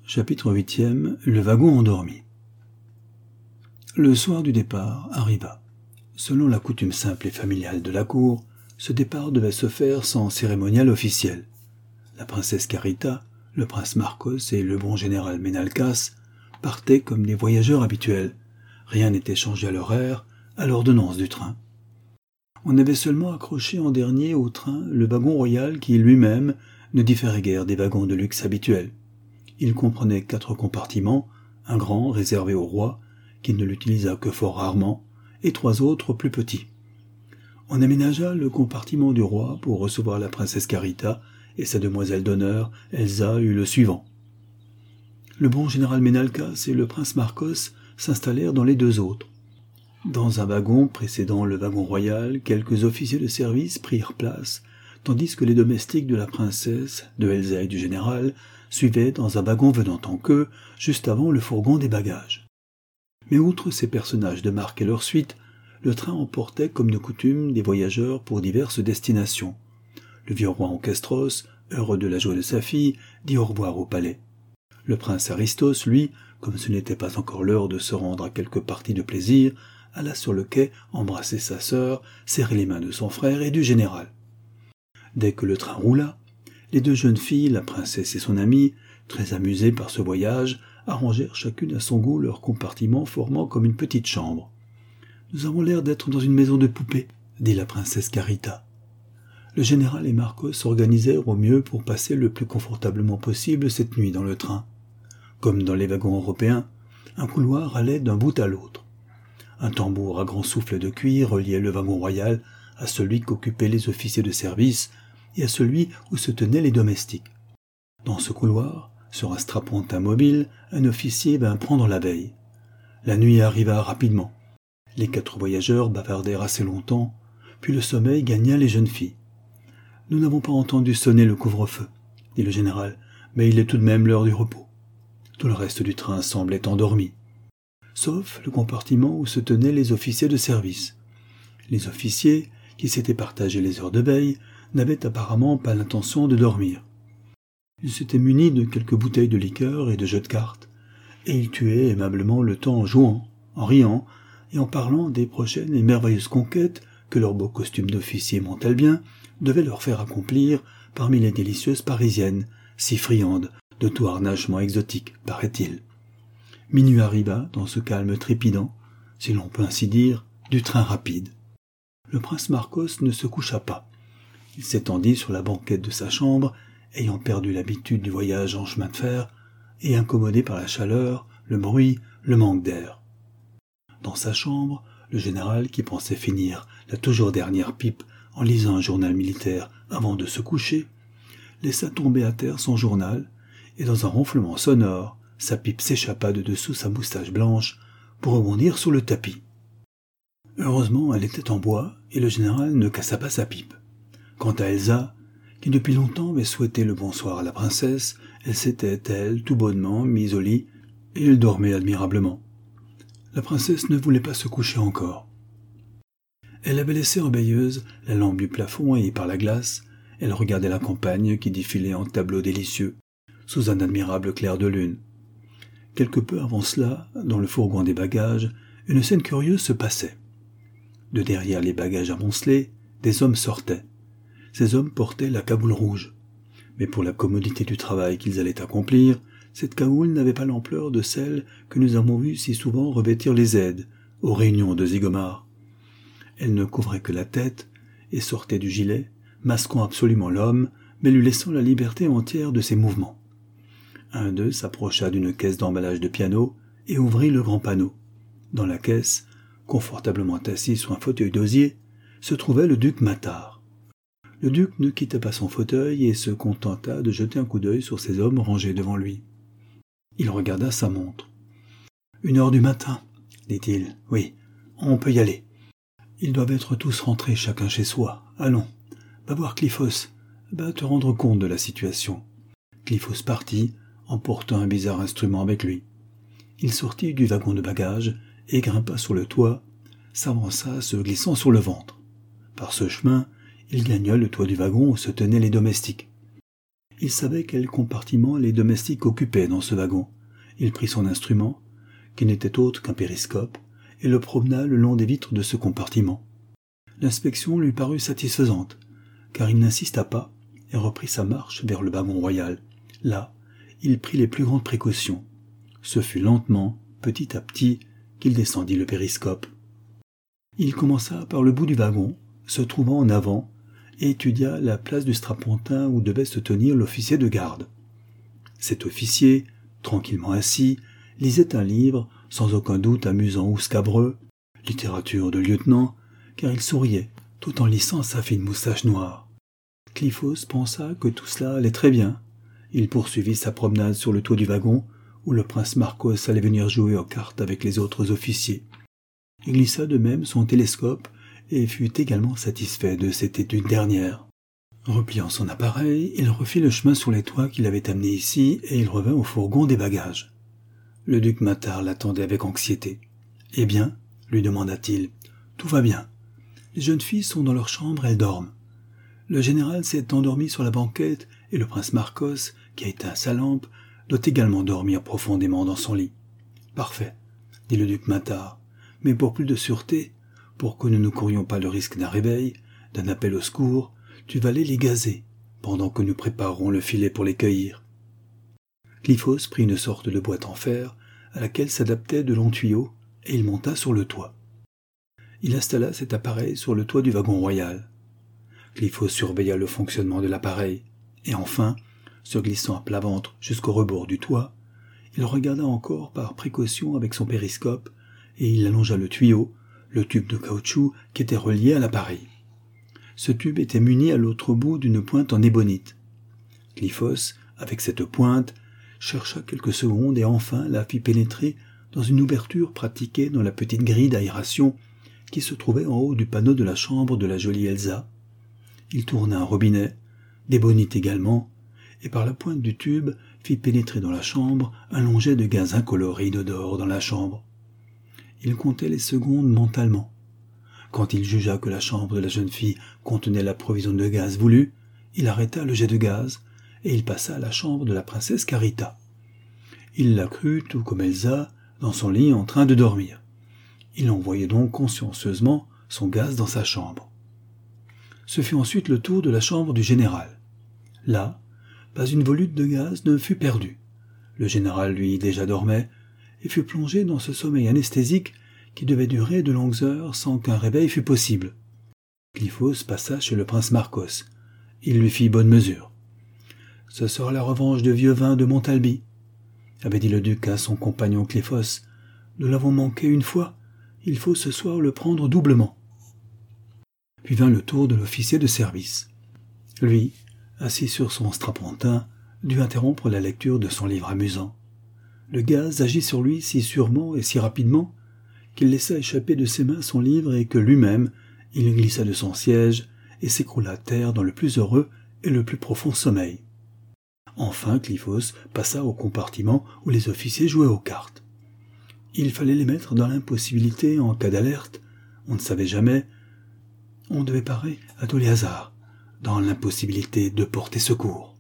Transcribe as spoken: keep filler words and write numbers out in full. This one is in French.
Chapitre huitième. Le wagon endormi. Le soir du départ arriva. Selon la coutume simple et familiale de la cour, ce départ devait se faire sans cérémonial officiel. La princesse Carita, le prince Marcos et le bon général Menalcas partaient comme des voyageurs habituels. Rien n'était changé à l'horaire, à l'ordonnance du train. On avait seulement accroché en dernier au train le wagon royal qui lui-même ne différait guère des wagons de luxe habituels. Il comprenait quatre compartiments, un grand réservé au roi, qui ne l'utilisa que fort rarement, et trois autres plus petits. On aménagea le compartiment du roi pour recevoir la princesse Carita, et sa demoiselle d'honneur, Elsa, eut le suivant. Le bon général Menalcas et le prince Marcos s'installèrent dans les deux autres. Dans un wagon précédant le wagon royal, quelques officiers de service prirent place, tandis que les domestiques de la princesse, de Elsa et du général suivaient dans un wagon venant en queue, juste avant le fourgon des bagages. Mais outre ces personnages de marque et leur suite, le train emportait comme de coutume des voyageurs pour diverses destinations. Le vieux roi Ancestros, heureux de la joie de sa fille, dit au revoir au palais. Le prince Aristos, lui, comme ce n'était pas encore l'heure de se rendre à quelque partie de plaisir, alla sur le quai embrasser sa sœur, serrer les mains de son frère et du général. Dès que le train roula, les deux jeunes filles, la princesse et son amie, très amusées par ce voyage, arrangèrent chacune à son goût leur compartiment formant comme une petite chambre. « Nous avons l'air d'être dans une maison de poupées, » dit la princesse Carita. Le général et Marcos s'organisèrent au mieux pour passer le plus confortablement possible cette nuit dans le train. Comme dans les wagons européens, un couloir allait d'un bout à l'autre. Un tambour à grand souffle de cuir reliait le wagon royal à celui qu'occupaient les officiers de service et à celui où se tenaient les domestiques. Dans ce couloir, sur un strapontin mobile, un officier vint prendre la veille. La nuit arriva rapidement. Les quatre voyageurs bavardèrent assez longtemps, puis le sommeil gagna les jeunes filles. « Nous n'avons pas entendu sonner le couvre-feu, » dit le général, « mais il est tout de même l'heure du repos. » Tout le reste du train semblait endormi, sauf le compartiment où se tenaient les officiers de service. Les officiers, qui s'étaient partagés les heures de veille, n'avaient apparemment pas l'intention de dormir. Ils s'étaient munis de quelques bouteilles de liqueur et de jeux de cartes, et ils tuaient aimablement le temps en jouant, en riant, et en parlant des prochaines et merveilleuses conquêtes que leur beau costume d'officier Montalbien devait leur faire accomplir parmi les délicieuses parisiennes, si friandes de tout harnachement exotique, paraît-il. Minuit arriva dans ce calme trépidant, si l'on peut ainsi dire, du train rapide. Le prince Marcos ne se coucha pas. Il s'étendit sur la banquette de sa chambre, ayant perdu l'habitude du voyage en chemin de fer, et incommodé par la chaleur, le bruit, le manque d'air. Dans sa chambre, le général, qui pensait finir la toujours dernière pipe en lisant un journal militaire avant de se coucher, laissa tomber à terre son journal, et dans un ronflement sonore, sa pipe s'échappa de dessous sa moustache blanche pour rebondir sur le tapis. Heureusement, elle était en bois, et le général ne cassa pas sa pipe. Quant à Elsa, qui depuis longtemps avait souhaité le bonsoir à la princesse, elle s'était, elle, tout bonnement mise au lit, et elle dormait admirablement. La princesse ne voulait pas se coucher encore. Elle avait laissé en veilleuse la lampe du plafond et, par la glace, elle regardait la campagne qui défilait en tableaux délicieux, sous un admirable clair de lune. Quelque peu avant cela, dans le fourgon des bagages, une scène curieuse se passait. De derrière les bagages amoncelés, des hommes sortaient. Ces hommes portaient la cagoule rouge. Mais pour la commodité du travail qu'ils allaient accomplir, cette cagoule n'avait pas l'ampleur de celle que nous avons vue si souvent revêtir les aides, aux réunions de Zigomar. Elle ne couvrait que la tête et sortait du gilet, masquant absolument l'homme, mais lui laissant la liberté entière de ses mouvements. Un d'eux s'approcha d'une caisse d'emballage de piano et ouvrit le grand panneau. Dans la caisse, confortablement assis sur un fauteuil d'osier, se trouvait le duc Matard. Le duc ne quitta pas son fauteuil et se contenta de jeter un coup d'œil sur ces hommes rangés devant lui. Il regarda sa montre. « Une heure du matin, dit-il. « Oui, on peut y aller. Ils doivent être tous rentrés chacun chez soi. Allons, va voir Cliphos, va te rendre compte de la situation. » Cliphos partit, emportant un bizarre instrument avec lui. Il sortit du wagon de bagages et grimpa sur le toit, s'avança se glissant sur le ventre. Par ce chemin, il gagna le toit du wagon où se tenaient les domestiques. Il savait quel compartiment les domestiques occupaient dans ce wagon. Il prit son instrument, qui n'était autre qu'un périscope, et le promena le long des vitres de ce compartiment. L'inspection lui parut satisfaisante, car il n'insista pas et reprit sa marche vers le wagon royal. Là, il prit les plus grandes précautions. Ce fut lentement, petit à petit, qu'il descendit le périscope. Il commença par le bout du wagon, se trouvant en avant, et étudia la place du strapontin où devait se tenir l'officier de garde. Cet officier, tranquillement assis, lisait un livre, sans aucun doute amusant ou scabreux, littérature de lieutenant, car il souriait, tout en lissant sa fine moustache noire. Cliphos pensa que tout cela allait très bien. Il poursuivit sa promenade sur le toit du wagon, où le prince Marcos allait venir jouer aux cartes avec les autres officiers. Il glissa de même son télescope et fut également satisfait de cette étude dernière. Repliant son appareil, il refit le chemin sur les toits qui l'avaient amené ici et il revint au fourgon des bagages. Le duc Matar l'attendait avec anxiété. « Eh bien ?» lui demanda-t-il. « Tout va bien. Les jeunes filles sont dans leur chambre, elles dorment. Le général s'est endormi sur la banquette et le prince Marcos, qui a éteint sa lampe, doit également dormir profondément dans son lit. »« Parfait, » dit le duc Matar. « Mais pour plus de sûreté, pour que nous ne courions pas le risque d'un réveil, d'un appel au secours, tu vas aller les gazer, pendant que nous préparerons le filet pour les cueillir. » Cliphos prit une sorte de boîte en fer, à laquelle s'adaptaient de longs tuyaux, et il monta sur le toit. Il installa cet appareil sur le toit du wagon royal. Cliphos surveilla le fonctionnement de l'appareil, et enfin, se glissant à plat ventre jusqu'au rebord du toit, il regarda encore par précaution avec son périscope, et il allongea le tuyau, le tube de caoutchouc qui était relié à l'appareil. Ce tube était muni à l'autre bout d'une pointe en ébonite. Cliphos, avec cette pointe, chercha quelques secondes et enfin la fit pénétrer dans une ouverture pratiquée dans la petite grille d'aération qui se trouvait en haut du panneau de la chambre de la jolie Elsa. Il tourna un robinet, d'ébonite également, et par la pointe du tube fit pénétrer dans la chambre un long jet de gaz incolore et inodore dans la chambre. Il comptait les secondes mentalement. Quand il jugea que la chambre de la jeune fille contenait la provision de gaz voulue, il arrêta le jet de gaz et il passa à la chambre de la princesse Carita. Il la crut, tout comme Elsa, dans son lit en train de dormir. Il envoyait donc consciencieusement son gaz dans sa chambre. Ce fut ensuite le tour de la chambre du général. Là, pas une volute de gaz ne fut perdue. Le général, lui, déjà dormait, et fut plongé dans ce sommeil anesthésique qui devait durer de longues heures sans qu'un réveil fût possible. Cliphos passa chez le prince Marcos. Il lui fit bonne mesure. « Ce sera la revanche de vieux vin de Montalbi, » avait dit le duc à son compagnon Cliphos. « Nous l'avons manqué une fois, il faut ce soir le prendre doublement. » Puis vint le tour de l'officier de service. Lui, assis sur son strapontin, dut interrompre la lecture de son livre amusant. Le gaz agit sur lui si sûrement et si rapidement qu'il laissa échapper de ses mains son livre et que lui-même, il glissa de son siège et s'écroula à terre dans le plus heureux et le plus profond sommeil. Enfin, Cliphos passa au compartiment où les officiers jouaient aux cartes. Il fallait les mettre dans l'impossibilité en cas d'alerte, on ne savait jamais. On devait parer à tous les hasards, dans l'impossibilité de porter secours.